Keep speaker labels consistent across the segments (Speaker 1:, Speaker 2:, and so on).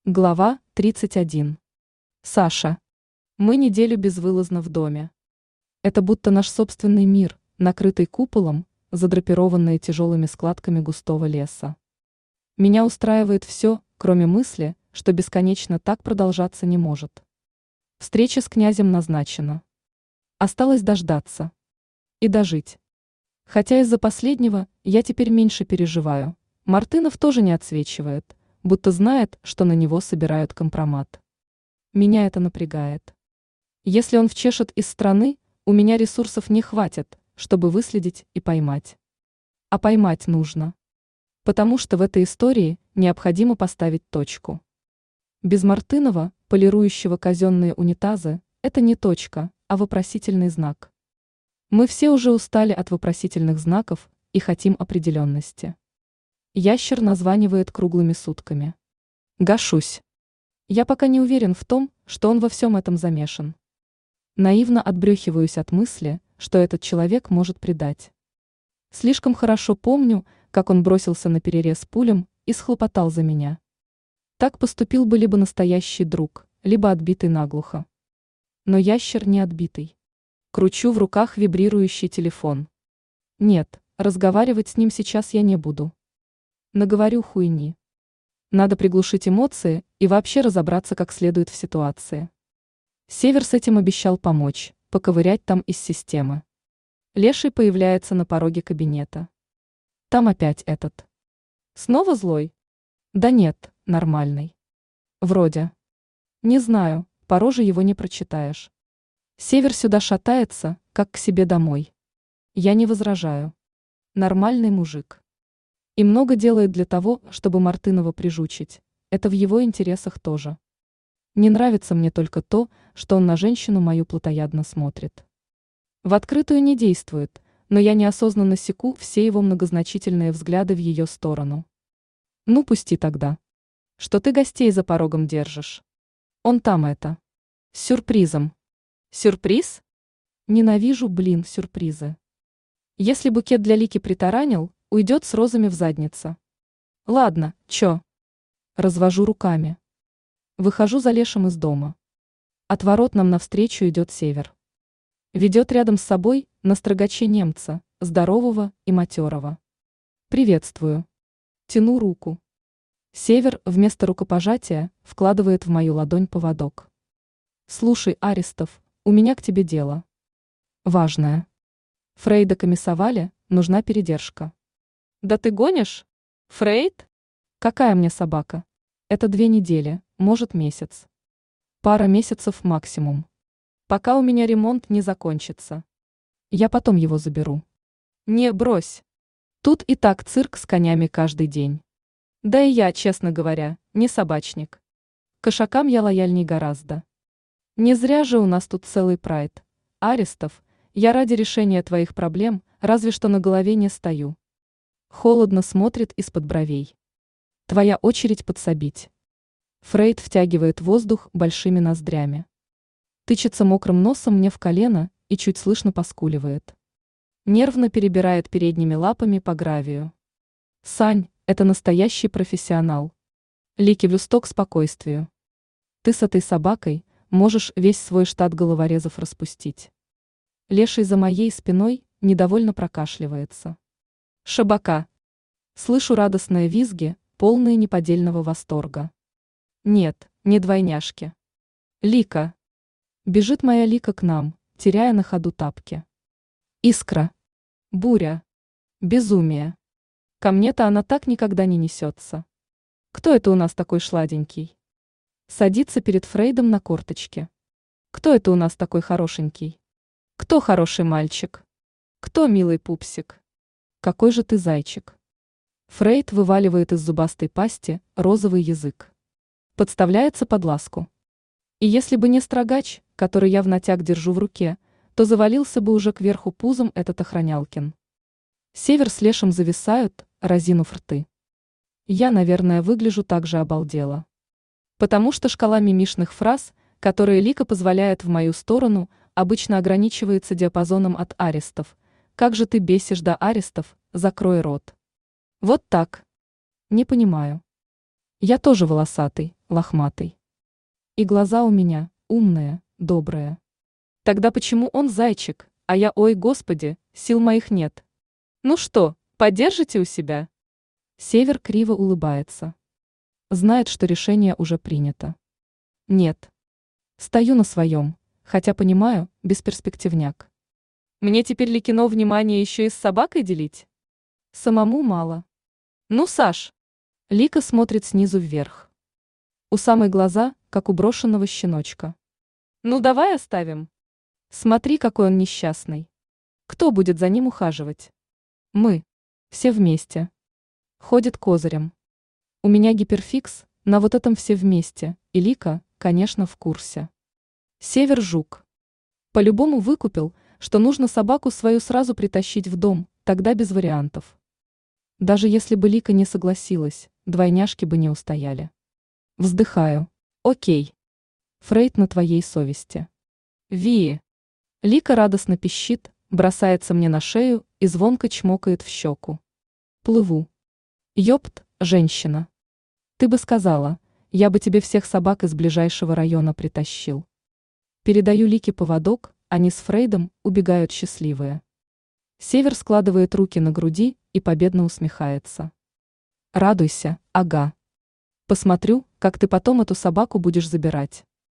Speaker 1: Глава 31. Саша. Мы неделю безвылазно в доме. Это будто наш собственный мир, накрытый куполом, задрапированный тяжелыми складками густого леса. Меня устраивает все, кроме мысли, что бесконечно так продолжаться не может. Встреча с князем назначена. Осталось дождаться. И дожить. Хотя из-за последнего я теперь меньше переживаю. Мартынов тоже не отсвечивает, будто знает, что на него собирают компромат. Меня это напрягает. Если он вчешет из страны, у меня ресурсов не хватит, чтобы выследить и поймать. А поймать нужно. Потому что в этой истории необходимо поставить точку. Без Мартынова, полирующего казенные унитазы, это не точка, а вопросительный знак. Мы все уже устали от вопросительных знаков и хотим определенности. Ящер названивает круглыми сутками. Гашусь. Я пока не уверен в том, что он во всем этом замешан. Наивно отбрехиваюсь от мысли, что этот человек может предать. Слишком хорошо помню, как он бросился на перерез пулем и схлопотал за меня. Так поступил бы либо настоящий друг, либо отбитый наглухо. Но ящер не отбитый. Кручу в руках вибрирующий телефон. Нет, разговаривать с ним сейчас я не буду. Наговорю хуйни. Надо приглушить эмоции и вообще разобраться как следует в ситуации. Север с этим обещал помочь, поковырять там из системы. Леший появляется на пороге кабинета. Там опять этот. Снова злой? Да нет, нормальный. Вроде. Не знаю, по роже его не прочитаешь. Север сюда шатается, как к себе домой. Я не возражаю. Нормальный мужик. И много делает для того, чтобы Мартынова прижучить. Это в его интересах тоже. Не нравится мне только то, что он на женщину мою плотоядно смотрит. В открытую не действует, но я неосознанно секу все его многозначительные взгляды в ее сторону. Ну пусти тогда. Что ты гостей за порогом держишь? Он там это. С сюрпризом. Сюрприз? Ненавижу, сюрпризы. Если букет для Лики притаранил, уйдет с розами в заднице. Ладно, чё? Развожу руками. Выхожу за Лешим из дома. От ворот нам навстречу идет Север. Ведет рядом с собой на строгаче немца, здорового и матерого. Приветствую. Тяну руку. Север вместо рукопожатия вкладывает в мою ладонь поводок. Слушай, Арестов, у меня к тебе дело. Важное. Фрейда комиссовали, нужна передержка. Да ты гонишь? Фрейд? Какая мне собака? Это 2 недели, может месяц. Пара месяцев максимум. Пока у меня ремонт не закончится. Я потом его заберу. Не, брось. Тут и так цирк с конями каждый день. Да и я, честно говоря, не собачник. Кошакам я лояльней гораздо. Не зря же у нас тут целый прайд. Арестов, я ради решения твоих проблем разве что на голове не стою. Холодно смотрит из-под бровей. Твоя очередь подсобить. Фрейд втягивает воздух большими ноздрями. Тычется мокрым носом мне в колено и чуть слышно поскуливает. Нервно перебирает передними лапами по гравию. Сань, это настоящий профессионал. Лике в люсток спокойствию. Ты с этой собакой можешь весь свой штат головорезов распустить. Леший за моей спиной недовольно прокашливается. Шабака. Слышу радостные визги, полные неподдельного восторга. Нет, не двойняшки. Лика. Бежит моя Лика к нам, теряя на ходу тапки. Искра. Буря. Безумие. Ко мне-то она так никогда не несется. Кто это у нас такой шладенький? Садится перед Фрейдом на корточке. Кто это у нас такой хорошенький? Кто хороший мальчик? Кто милый пупсик? Какой же ты зайчик? Фрейд вываливает из зубастой пасти розовый язык. Подставляется под ласку. И если бы не строгач, который я в натяг держу в руке, то завалился бы уже кверху пузом этот охранялкин. Север с Лешим зависают, разинув рты. Я, наверное, выгляжу так же обалдело. Потому что шкала мимишных фраз, которые Лика позволяет в мою сторону, обычно ограничивается диапазоном от арестов. Как же ты бесишь до арестов, закрой рот. Вот так. Не понимаю. Я тоже волосатый, лохматый. И глаза у меня умные, добрые. Тогда почему он зайчик, а я, ой, господи, сил моих нет? Ну что, поддержите у себя? Север криво улыбается. Знает, что решение уже принято. Нет. Стою на своем, хотя понимаю, бесперспективняк. Мне теперь Ликино внимание еще и с собакой делить? Самому мало. Ну, Саш. Лика смотрит снизу вверх. У самой глаза, как у брошенного щеночка. Ну, давай оставим. Смотри, какой он несчастный. Кто будет за ним ухаживать? Мы. Все вместе. Ходит козырем. У меня гиперфикс на вот этом все вместе, и Лика, конечно, в курсе. Север жук. По-любому выкупил, что нужно собаку свою сразу притащить в дом, тогда без вариантов. Даже если бы Лика не согласилась, двойняшки бы не устояли. Вздыхаю. Окей. Фрейд на твоей совести. Ви. Лика радостно пищит, бросается мне на шею и звонко чмокает в щеку. Плыву. Ёпт, женщина. Ты бы сказала, я бы тебе всех собак из ближайшего района притащил. Передаю Лике поводок, они с Фрейдом убегают счастливые. Север складывает руки на груди и победно усмехается. Радуйся, ага. Посмотрю, как ты потом эту собаку будешь забирать.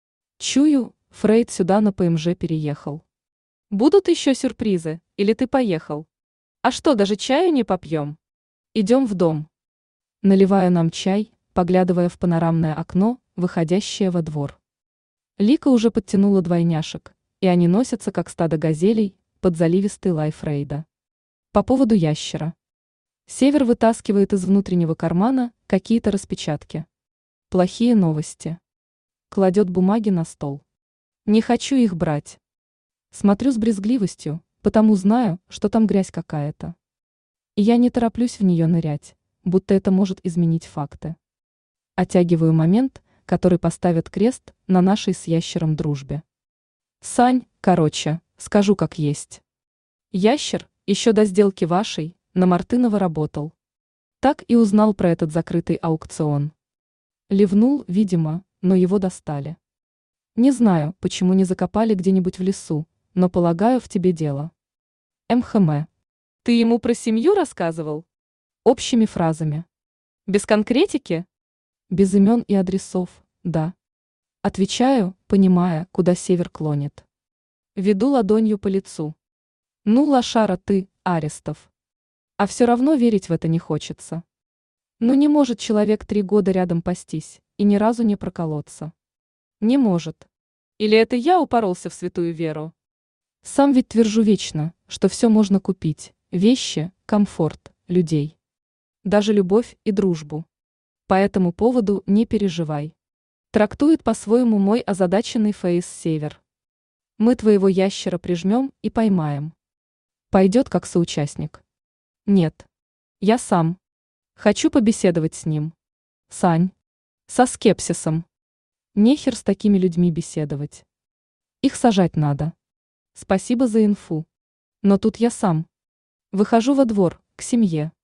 Speaker 1: Чую, Фрейд сюда на ПМЖ переехал. Будут еще сюрпризы, или ты поехал? А что, даже чаю не попьем? Идем в дом. Наливаю нам чай, поглядывая в панорамное окно, выходящее во двор. Лика уже подтянула двойняшек, и они носятся, как стадо газелей, под заливистый лай Фрейда. По поводу ящера. Север вытаскивает из внутреннего кармана какие-то распечатки. Плохие новости. Кладет бумаги на стол. Не хочу их брать. Смотрю с брезгливостью, потому знаю, что там грязь какая-то. И я не тороплюсь в нее нырять, будто это может изменить факты. Оттягиваю момент, который поставит крест на нашей с ящером дружбе. Сань, короче, скажу как есть. Ящер, еще до сделки вашей, на Мартынова работал. Так и узнал про этот закрытый аукцион. Ливнул, видимо, но его достали. Не знаю, почему не закопали где-нибудь в лесу, но полагаю, в тебе дело. МХМ. Ты ему про семью рассказывал? Общими фразами. Без конкретики? Без имен и адресов, да. Отвечаю, понимая, куда Север клонит. Веду ладонью по лицу. Ну, лошара ты, Арестов. А все равно верить в это не хочется. Ну не может человек 3 года рядом пастись и ни разу не проколоться. Не может. Или это я упоролся в святую веру? Сам ведь твержу вечно, что все можно купить. Вещи, комфорт, людей. Даже любовь и дружбу. По этому поводу не переживай. Трактует по-своему мой озадаченный фейс Север. Мы твоего ящера прижмем и поймаем. Пойдет как соучастник. Нет. Я сам. Хочу побеседовать с ним. Сань. Со скепсисом. Нехер с такими людьми беседовать. Их сажать надо. Спасибо за инфу. Но тут я сам. Выхожу во двор, к семье.